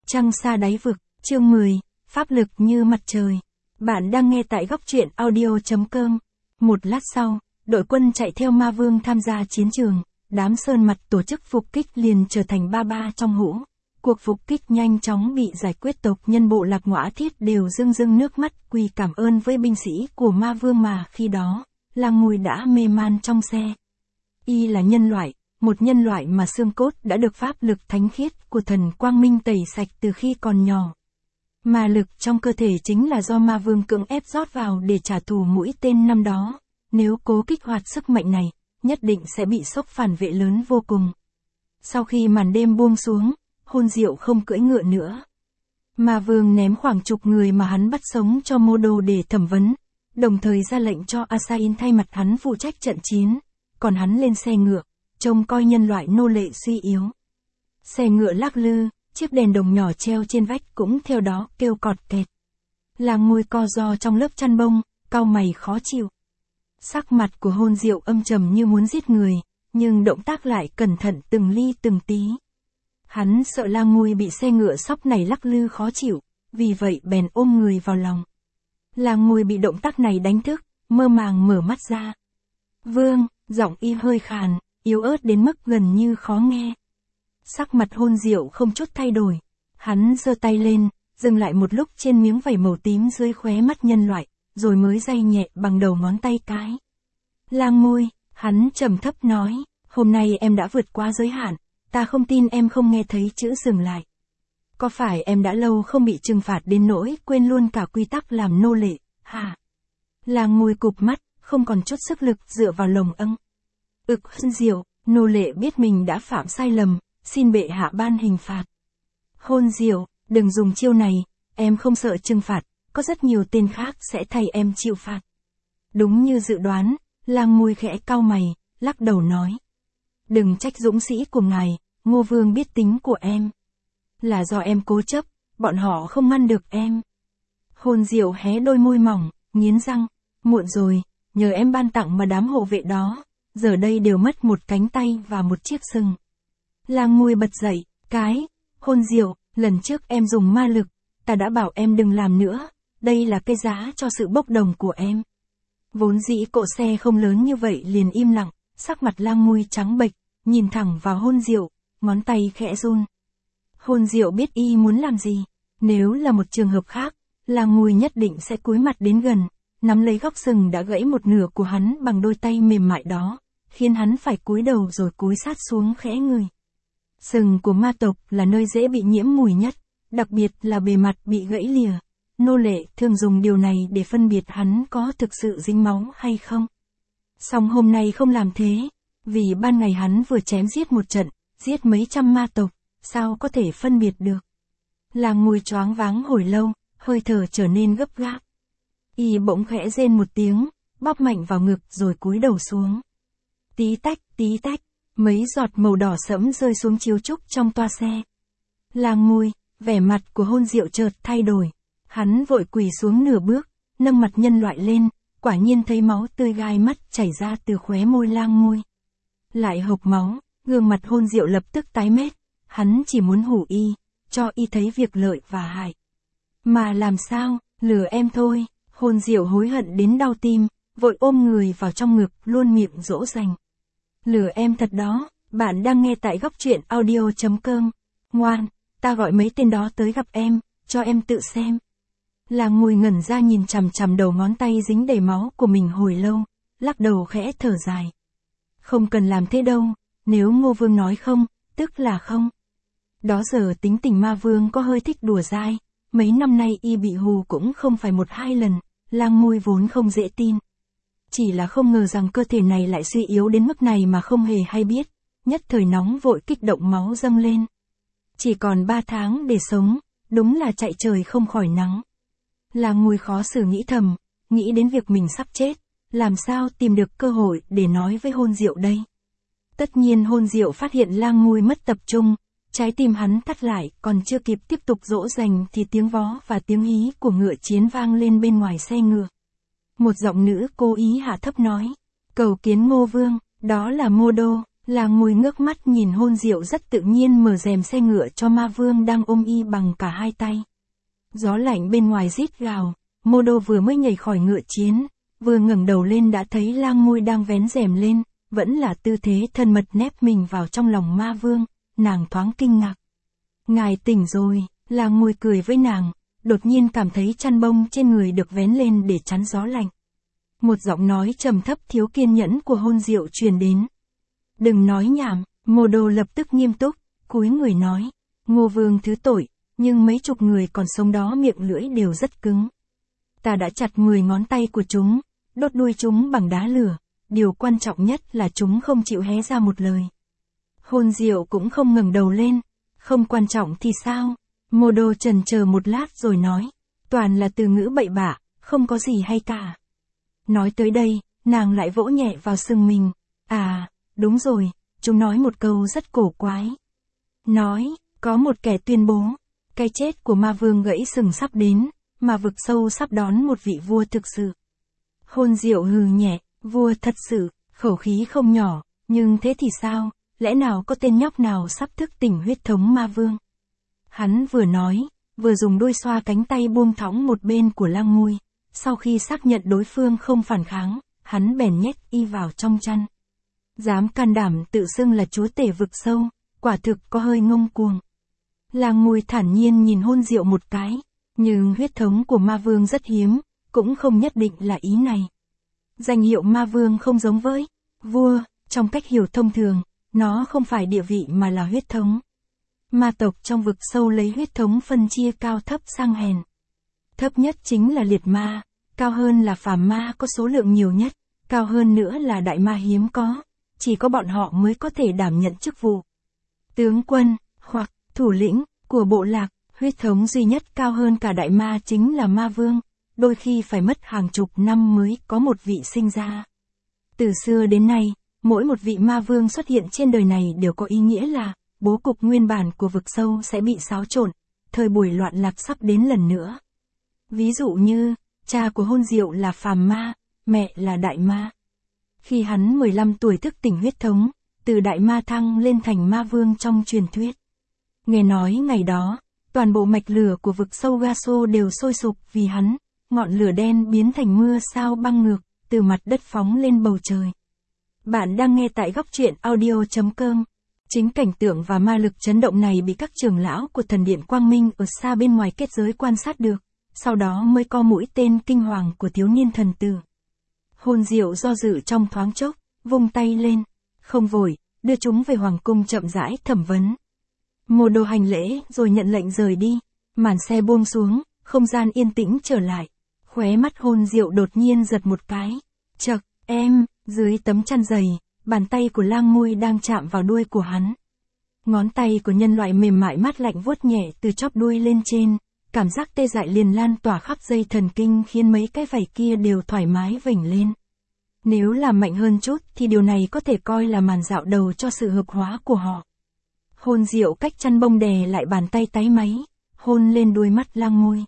Trăng xa đáy vực, chương 10, pháp lực như mặt trời. Bạn đang nghe tại góc truyện audio.com. Một lát sau, đội quân chạy theo ma vương tham gia chiến trường, đám sơn mặt tổ chức phục kích liền trở thành ba ba trong hũ. Cuộc phục kích nhanh chóng bị giải quyết, tộc nhân bộ lạc Ngõa Thiết đều rưng rưng nước mắt quỳ cảm ơn với binh sĩ của ma vương mà khi đó, Lang Ngùi đã mê man trong xe. Y là nhân loại, một nhân loại mà xương cốt đã được pháp lực thánh khiết của thần Quang Minh tẩy sạch từ khi còn nhỏ. Ma lực trong cơ thể chính là do ma vương cưỡng ép rót vào để trả thù mũi tên năm đó. Nếu cố kích hoạt sức mạnh này, nhất định sẽ bị sốc phản vệ lớn vô cùng. Sau khi màn đêm buông xuống, Hôn Diệu không cưỡi ngựa nữa. Ma vương ném khoảng chục người mà hắn bắt sống cho Mô Đô để thẩm vấn, đồng thời ra lệnh cho Asain thay mặt hắn phụ trách trận chiến, còn hắn lên xe ngựa, trông coi nhân loại nô lệ suy yếu. Xe ngựa lắc lư, chiếc đèn đồng nhỏ treo trên vách cũng theo đó kêu cọt kẹt. Lang Ngùi co ro trong lớp chăn bông, cau mày khó chịu. Sắc mặt của Hôn Diệu âm trầm như muốn giết người, nhưng động tác lại cẩn thận từng ly từng tí. Hắn sợ Lang Ngùi bị xe ngựa sóc này lắc lư khó chịu, vì vậy bèn ôm người vào lòng. Lang Ngùi bị động tác này đánh thức, mơ màng mở mắt ra. Vương, giọng y hơi khàn, yếu ớt đến mức gần như khó nghe. Sắc mặt Hôn Diệu không chút thay đổi. Hắn giơ tay lên, dừng lại một lúc trên miếng vảy màu tím dưới khóe mắt nhân loại, rồi mới day nhẹ bằng đầu ngón tay cái. Lang Ngùi, hắn trầm thấp nói, hôm nay em đã vượt qua giới hạn, ta không tin em không nghe thấy chữ dừng lại. Có phải em đã lâu không bị trừng phạt đến nỗi quên luôn cả quy tắc làm nô lệ, hả? Lang Ngùi cụp mắt, không còn chút sức lực dựa vào lồng âng. Hôn Diệu, nô lệ biết mình đã phạm sai lầm, xin bệ hạ ban hình phạt. Hôn Diệu, đừng dùng chiêu này, em không sợ trừng phạt, có rất nhiều tên khác sẽ thay em chịu phạt. Đúng như dự đoán, Lang Ngùi khẽ cau mày, lắc đầu nói. Đừng trách dũng sĩ của ngài, Ngô Vương biết tính của em. Là do em cố chấp, bọn họ không ngăn được em. Hôn Diệu hé đôi môi mỏng, nghiến răng, muộn rồi, nhờ em ban tặng mà đám hộ vệ đó, giờ đây đều mất một cánh tay và một chiếc sừng. Lang Ngùi bật dậy, Hôn Diệu, lần trước em dùng ma lực, ta đã bảo em đừng làm nữa, đây là cái giá cho sự bốc đồng của em. Vốn dĩ cỗ xe không lớn như vậy liền im lặng, sắc mặt Lang Ngùi trắng bệch, nhìn thẳng vào Hôn Diệu, ngón tay khẽ run. Hôn Diệu biết y muốn làm gì, nếu là một trường hợp khác, Lang Ngùi nhất định sẽ cúi mặt đến gần, nắm lấy góc sừng đã gãy một nửa của hắn bằng đôi tay mềm mại đó, khiến hắn phải cúi đầu rồi cúi sát xuống khẽ người. Sừng của ma tộc là nơi dễ bị nhiễm mùi nhất, đặc biệt là bề mặt bị gãy lìa. Nô lệ thường dùng điều này để phân biệt hắn có thực sự dính máu hay không. Song hôm nay không làm thế, vì ban ngày hắn vừa chém giết một trận, giết mấy trăm ma tộc, sao có thể phân biệt được. Lang Ngùi choáng váng hồi lâu, hơi thở trở nên gấp gáp. Y bỗng khẽ rên một tiếng, bóp mạnh vào ngực rồi cúi đầu xuống. Tí tách, mấy giọt màu đỏ sẫm rơi xuống chiếu trúc trong toa xe. Lang Ngùi, vẻ mặt của Hôn Diệu chợt thay đổi. Hắn vội quỳ xuống nửa bước, nâng mặt nhân loại lên, quả nhiên thấy máu tươi gai mắt chảy ra từ khóe môi Lang Ngùi. Lại hộc máu, gương mặt Hôn Diệu lập tức tái mét, hắn chỉ muốn hủ y, cho y thấy việc lợi và hại. Mà làm sao, lừa em thôi. Hôn Diệu hối hận đến đau tim, vội ôm người vào trong ngực, luôn miệng dỗ dành. Lừa em thật đó, bạn đang nghe tại góc truyện audio.com. Ngoan, ta gọi mấy tên đó tới gặp em, cho em tự xem. Lang Ngùi ngẩn ra nhìn chằm chằm đầu ngón tay dính đầy máu của mình hồi lâu, lắc đầu khẽ thở dài. Không cần làm thế đâu, nếu Ngô Vương nói không, tức là không. Đó giờ tính tình ma vương có hơi thích đùa dai, mấy năm nay y bị hù cũng không phải một hai lần, Lang Ngùi vốn không dễ tin. Chỉ là không ngờ rằng cơ thể này lại suy yếu đến mức này mà không hề hay biết, nhất thời nóng vội kích động máu dâng lên. Chỉ còn 3 tháng để sống, đúng là chạy trời không khỏi nắng. Lang Ngùi khó xử nghĩ thầm, nghĩ đến việc mình sắp chết, làm sao tìm được cơ hội để nói với Hôn Diệu đây. Tất nhiên Hôn Diệu phát hiện Lang Ngùi mất tập trung, trái tim hắn thắt lại, còn chưa kịp tiếp tục dỗ dành thì tiếng vó và tiếng hí của ngựa chiến vang lên bên ngoài xe ngựa. Một giọng nữ cố ý hạ thấp nói, cầu kiến Ngô Vương, đó là Mô Đô. Lang Ngôi ngước mắt nhìn Hôn Diệu rất tự nhiên mở rèm xe ngựa cho ma vương đang ôm y bằng cả hai tay. Gió lạnh bên ngoài rít gào, Mô Đô vừa mới nhảy khỏi ngựa chiến, vừa ngẩng đầu lên đã thấy Lang Ngôi đang vén rèm lên, vẫn là tư thế thân mật nép mình vào trong lòng ma vương, nàng thoáng kinh ngạc. Ngài tỉnh rồi, Lang Ngôi cười với nàng, đột nhiên cảm thấy chăn bông trên người được vén lên để chắn gió lạnh. Một giọng nói trầm thấp thiếu kiên nhẫn của Hôn Diệu truyền đến. Đừng nói nhảm, Mô Đô lập tức nghiêm túc, cúi người nói, Ngô Vương thứ tội, nhưng mấy chục người còn sống đó miệng lưỡi đều rất cứng. Ta đã chặt 10 ngón tay của chúng, đốt đuôi chúng bằng đá lửa, điều quan trọng nhất là chúng không chịu hé ra một lời. Hôn Diệu cũng không ngẩng đầu lên, không quan trọng thì sao? Mô Đô chần chờ một lát rồi nói, toàn là từ ngữ bậy bạ, không có gì hay cả. Nói tới đây, nàng lại vỗ nhẹ vào sừng mình, đúng rồi, chúng nói một câu rất cổ quái. Nói, có một kẻ tuyên bố, cái chết của ma vương gãy sừng sắp đến, mà vực sâu sắp đón một vị vua thực sự. Hôn Diệu hừ nhẹ, vua thật sự, khẩu khí không nhỏ, nhưng thế thì sao, lẽ nào có tên nhóc nào sắp thức tỉnh huyết thống ma vương? Hắn vừa nói, vừa dùng đuôi xoa cánh tay buông thõng một bên của Lang Ngôi, sau khi xác nhận đối phương không phản kháng, hắn bèn nhét y vào trong chăn. Dám can đảm tự xưng là chúa tể vực sâu, quả thực có hơi ngông cuồng. Lang Ngôi thản nhiên nhìn Hôn Diệu một cái, nhưng huyết thống của ma vương rất hiếm, cũng không nhất định là ý này. Danh hiệu ma vương không giống với vua, trong cách hiểu thông thường, nó không phải địa vị mà là huyết thống. Ma tộc trong vực sâu lấy huyết thống phân chia cao thấp sang hèn. Thấp nhất chính là liệt ma, cao hơn là phàm ma có số lượng nhiều nhất, cao hơn nữa là đại ma hiếm có, chỉ có bọn họ mới có thể đảm nhận chức vụ tướng quân, hoặc thủ lĩnh của bộ lạc. Huyết thống duy nhất cao hơn cả đại ma chính là ma vương, đôi khi phải mất hàng chục năm mới có một vị sinh ra. Từ xưa đến nay, mỗi một vị ma vương xuất hiện trên đời này đều có ý nghĩa là, bố cục nguyên bản của vực sâu sẽ bị xáo trộn, thời buổi loạn lạc sắp đến lần nữa. Ví dụ như, cha của Hôn Diệu là phàm ma, mẹ là đại ma. Khi hắn 15 tuổi thức tỉnh huyết thống, từ đại ma thăng lên thành ma vương trong truyền thuyết. Nghe nói ngày đó, toàn bộ mạch lửa của vực sâu Gaso đều sôi sục vì hắn, ngọn lửa đen biến thành mưa sao băng ngược, từ mặt đất phóng lên bầu trời. Bạn đang nghe tại góc truyện audio.com. Chính cảnh tượng và ma lực chấn động này bị các trưởng lão của thần điện Quang Minh ở xa bên ngoài kết giới quan sát được, sau đó mới co mũi tên kinh hoàng của thiếu niên thần tử. Hôn Diệu do dự trong thoáng chốc, vung tay lên, không vội, đưa chúng về hoàng cung chậm rãi thẩm vấn. Mô Đô hành lễ rồi nhận lệnh rời đi, màn xe buông xuống, không gian yên tĩnh trở lại. Khóe mắt Hôn Diệu đột nhiên giật một cái. Chậc, em, dưới tấm chăn dày, bàn tay của Lang Ngôi đang chạm vào đuôi của hắn. Ngón tay của nhân loại mềm mại mát lạnh vuốt nhẹ từ chóp đuôi lên trên, cảm giác tê dại liền lan tỏa khắp dây thần kinh khiến mấy cái vảy kia đều thoải mái vểnh lên. Nếu làm mạnh hơn chút thì điều này có thể coi là màn dạo đầu cho sự hợp hóa của họ. Hôn Diệu cách chăn bông đè lại bàn tay táy máy, hôn lên đuôi mắt Lang Ngôi.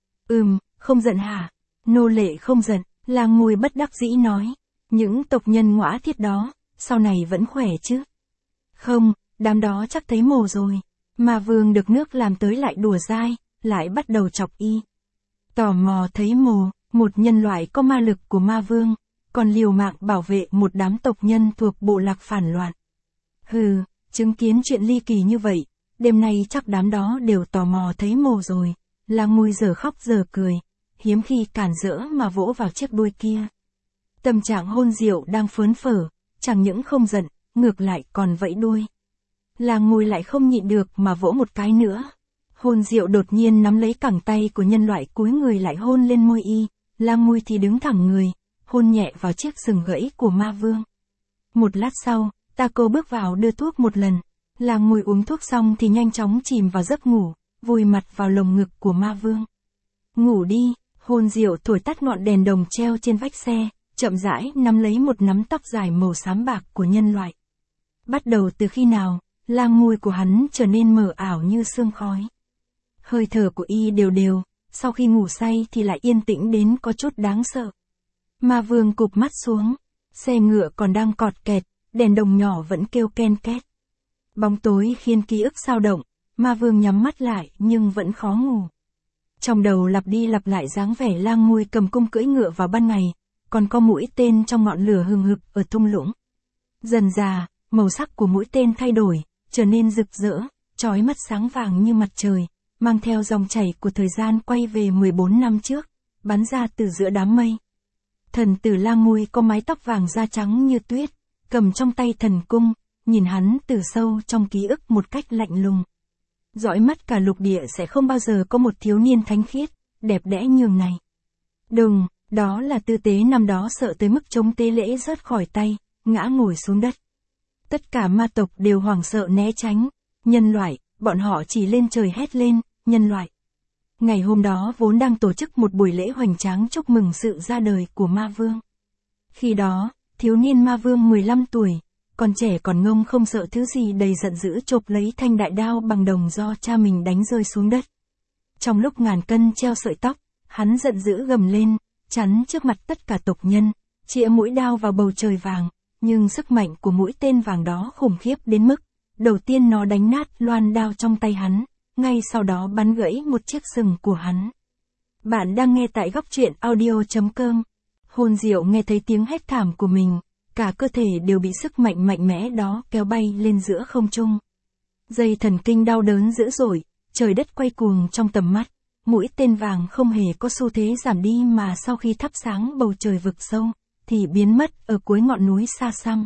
Không giận hả? Nô lệ không giận, Lang Ngôi bất đắc dĩ nói. Những tộc nhân ngõa thiết đó, sau này vẫn khỏe chứ? Không, đám đó chắc thấy mồ rồi. Ma vương được nước làm tới lại đùa dai, lại bắt đầu chọc y. Tò mò thấy mồ, một nhân loại có ma lực của ma vương, còn liều mạng bảo vệ một đám tộc nhân thuộc bộ lạc phản loạn. Hừ, chứng kiến chuyện ly kỳ như vậy, đêm nay chắc đám đó đều tò mò thấy mồ rồi. Lang Ngôi giờ khóc giờ cười, hiếm khi cản rỡ mà vỗ vào chiếc đuôi kia. Tâm trạng Hôn Diệu đang phớn phở, chẳng những không giận, ngược lại còn vẫy đuôi. Lang Ngôi lại không nhịn được mà vỗ một cái nữa. Hôn Diệu đột nhiên nắm lấy cẳng tay của nhân loại cúi người lại hôn lên môi y, Lang Ngôi thì đứng thẳng người, hôn nhẹ vào chiếc sừng gãy của ma vương. Một lát sau, Taco bước vào đưa thuốc một lần. Lang Ngôi uống thuốc xong thì nhanh chóng chìm vào giấc ngủ, vùi mặt vào lồng ngực của ma vương. Ngủ đi, Hôn Diệu thổi tắt ngọn đèn đồng treo trên vách xe, chậm rãi nắm lấy một nắm tóc dài màu xám bạc của nhân loại. Bắt đầu từ khi nào, Lang Ngôi của hắn trở nên mờ ảo như sương khói. Hơi thở của y đều đều, sau khi ngủ say thì lại yên tĩnh đến có chút đáng sợ. Ma vương cụp mắt xuống, xe ngựa còn đang cọt kẹt, đèn đồng nhỏ vẫn kêu ken két. Bóng tối khiến ký ức xao động, ma vương nhắm mắt lại nhưng vẫn khó ngủ. Trong đầu lặp đi lặp lại dáng vẻ lang ngui cầm cung cưỡi ngựa vào ban ngày, còn có mũi tên trong ngọn lửa hừng hực ở thung lũng. Dần dà, màu sắc của mũi tên thay đổi, trở nên rực rỡ, chói mắt sáng vàng như mặt trời, mang theo dòng chảy của thời gian quay về 14 năm trước, bắn ra từ giữa đám mây. Thần tử lang ngui có mái tóc vàng da trắng như tuyết, cầm trong tay thần cung, nhìn hắn từ sâu trong ký ức một cách lạnh lùng. Dõi mắt cả lục địa sẽ không bao giờ có một thiếu niên thánh khiết, đẹp đẽ nhường này. Đừng, đó là tư tế năm đó sợ tới mức chống tế lễ rớt khỏi tay, ngã ngồi xuống đất. Tất cả ma tộc đều hoảng sợ né tránh, nhân loại, bọn họ chỉ lên trời hét lên, nhân loại. Ngày hôm đó vốn đang tổ chức một buổi lễ hoành tráng chúc mừng sự ra đời của ma vương. Khi đó, thiếu niên ma vương 15 tuổi, còn trẻ còn ngông không sợ thứ gì đầy giận dữ chộp lấy thanh đại đao bằng đồng do cha mình đánh rơi xuống đất. Trong lúc ngàn cân treo sợi tóc, hắn giận dữ gầm lên, chắn trước mặt tất cả tộc nhân, chĩa mũi đao vào bầu trời vàng, nhưng sức mạnh của mũi tên vàng đó khủng khiếp đến mức, đầu tiên nó đánh nát loan đao trong tay hắn, ngay sau đó bắn gãy một chiếc sừng của hắn. Bạn đang nghe tại góc truyện audio.com. Hồn Diệu nghe thấy tiếng hét thảm của mình, cả cơ thể đều bị sức mạnh mạnh mẽ đó kéo bay lên giữa không trung. Dây thần kinh đau đớn dữ dội, trời đất quay cuồng trong tầm mắt, mũi tên vàng không hề có xu thế giảm đi mà sau khi thắp sáng bầu trời vực sâu, thì biến mất ở cuối ngọn núi xa xăm.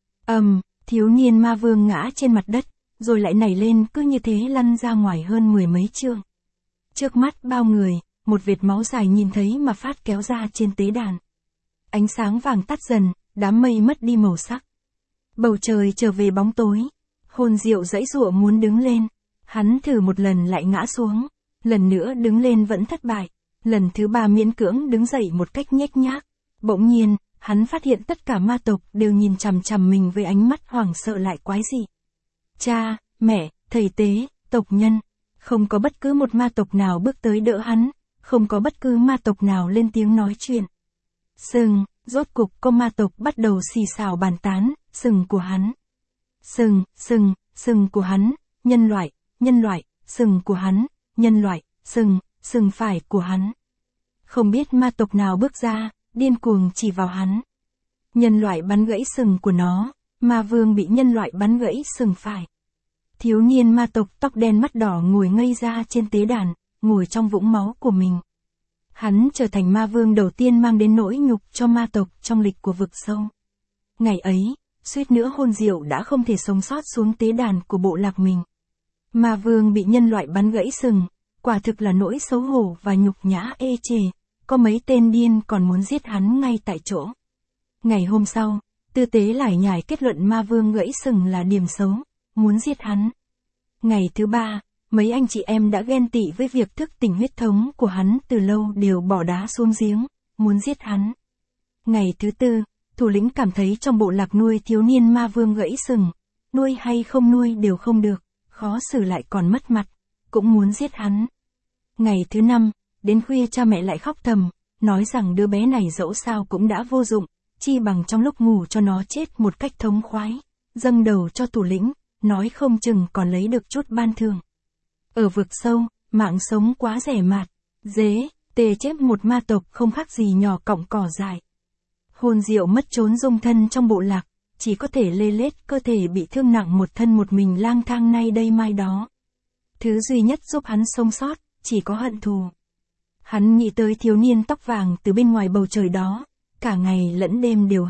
Thiếu niên ma vương ngã trên mặt đất, rồi lại nảy lên cứ như thế lăn ra ngoài hơn 10 mấy trượng. Trước mắt bao người, một vệt máu dài nhìn thấy mà phát kéo ra trên tế đàn. Ánh sáng vàng tắt dần, đám mây mất đi màu sắc. Bầu trời trở về bóng tối. Hồn Diệu giãy giụa muốn đứng lên. Hắn thử một lần lại ngã xuống. Lần nữa đứng lên vẫn thất bại. Lần thứ 3 miễn cưỡng đứng dậy một cách nhếch nhác. Bỗng nhiên, hắn phát hiện tất cả ma tộc đều nhìn chằm chằm mình với ánh mắt hoảng sợ lại quái dị. Cha, mẹ, thầy tế, tộc nhân. Không có bất cứ một ma tộc nào bước tới đỡ hắn. Không có bất cứ ma tộc nào lên tiếng nói chuyện. Sừng, rốt cục có ma tộc bắt đầu xì xào bàn tán, sừng của hắn. Sừng của hắn, nhân loại, sừng của hắn, nhân loại, sừng phải của hắn. Không biết ma tộc nào bước ra, điên cuồng chỉ vào hắn. Nhân loại bắn gãy sừng của nó, ma vương bị nhân loại bắn gãy sừng phải. Thiếu niên ma tộc tóc đen mắt đỏ ngồi ngây ra trên tế đàn, ngồi trong vũng máu của mình. Hắn trở thành ma vương đầu tiên mang đến nỗi nhục cho ma tộc trong lịch của vực sâu. Ngày ấy, suýt nữa Hồn Diệu đã không thể sống sót xuống tế đàn của bộ lạc mình. Ma vương bị nhân loại bắn gãy sừng, quả thực là nỗi xấu hổ và nhục nhã ê chề, có mấy tên điên còn muốn giết hắn ngay tại chỗ. Ngày hôm sau, tư tế lải nhải kết luận ma vương gãy sừng là điểm xấu, muốn giết hắn. Ngày thứ 3, mấy anh chị em đã ghen tị với việc thức tỉnh huyết thống của hắn từ lâu đều bỏ đá xuống giếng, muốn giết hắn. Ngày thứ 4, thủ lĩnh cảm thấy trong bộ lạc nuôi thiếu niên ma vương gãy sừng, nuôi hay không nuôi đều không được, khó xử lại còn mất mặt, cũng muốn giết hắn. Ngày thứ 5, đến khuya cha mẹ lại khóc thầm, nói rằng đứa bé này dẫu sao cũng đã vô dụng, chi bằng trong lúc ngủ cho nó chết một cách thống khoái, dâng đầu cho thủ lĩnh, nói không chừng còn lấy được chút ban thưởng. Ở vực sâu, mạng sống quá rẻ mạt, dế, tê chết một ma tộc không khác gì nhỏ cọng cỏ dại. Hồn Diệu mất trốn dung thân trong bộ lạc, chỉ có thể lê lết cơ thể bị thương nặng một thân một mình lang thang nay đây mai đó. Thứ duy nhất giúp hắn sống sót, chỉ có hận thù. Hắn nghĩ tới thiếu niên tóc vàng từ bên ngoài bầu trời đó, cả ngày lẫn đêm đều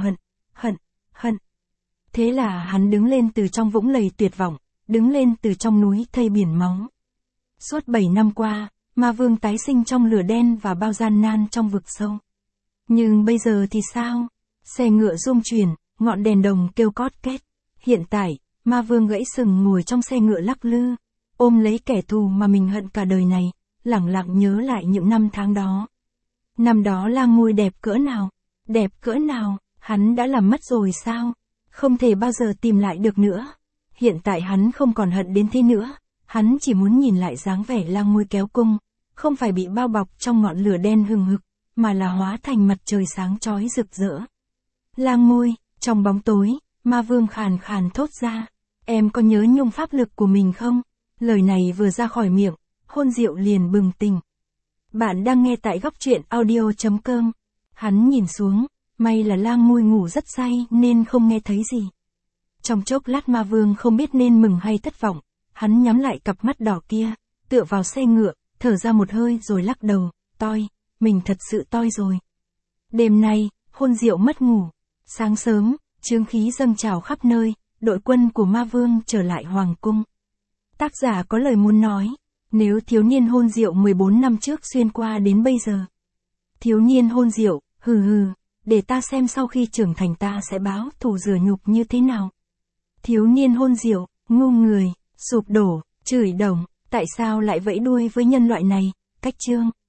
hận. Thế là hắn đứng lên từ trong vũng lầy tuyệt vọng, đứng lên từ trong núi thây biển máu. Suốt 7 năm qua, ma vương tái sinh trong lửa đen và bao gian nan trong vực sâu. Nhưng bây giờ thì sao? Xe ngựa rung chuyển, ngọn đèn đồng kêu cót két. Hiện tại, ma vương gãy sừng ngồi trong xe ngựa lắc lư, ôm lấy kẻ thù mà mình hận cả đời này, lẳng lặng nhớ lại những năm tháng đó. Năm đó Lang Ngui đẹp cỡ nào, hắn đã làm mất rồi sao? Không thể bao giờ tìm lại được nữa. Hiện tại hắn không còn hận đến thế nữa, hắn chỉ muốn nhìn lại dáng vẻ Lang Ngui kéo cung, không phải bị bao bọc trong ngọn lửa đen hừng hực, mà là hóa thành mặt trời sáng chói rực rỡ. Lang Ngui, trong bóng tối, Ma Vương khàn khàn thốt ra. Em có nhớ nhung pháp lực của mình không? Lời này vừa ra khỏi miệng, Hôn Diệu liền bừng tỉnh. Bạn đang nghe tại góc truyện audio.com. Hắn nhìn xuống, may là Lang Mui ngủ rất say nên không nghe thấy gì. Trong chốc lát Ma Vương không biết nên mừng hay thất vọng, hắn nhắm lại cặp mắt đỏ kia, tựa vào xe ngựa, thở ra một hơi rồi lắc đầu, toi, mình thật sự toi rồi. Đêm nay, Hôn Diệu mất ngủ. Sáng sớm, chướng khí dâng trào khắp nơi, đội quân của Ma Vương trở lại Hoàng cung. Tác giả có lời muốn nói, nếu thiếu niên Hôn Diệu 14 năm trước xuyên qua đến bây giờ. Thiếu niên Hôn Diệu, hừ, để ta xem sau khi trưởng thành ta sẽ báo thù rửa nhục như thế nào. Thiếu niên Hôn Diệu, ngu người, sụp đổ, chửi đồng, tại sao lại vẫy đuôi với nhân loại này, cách chương.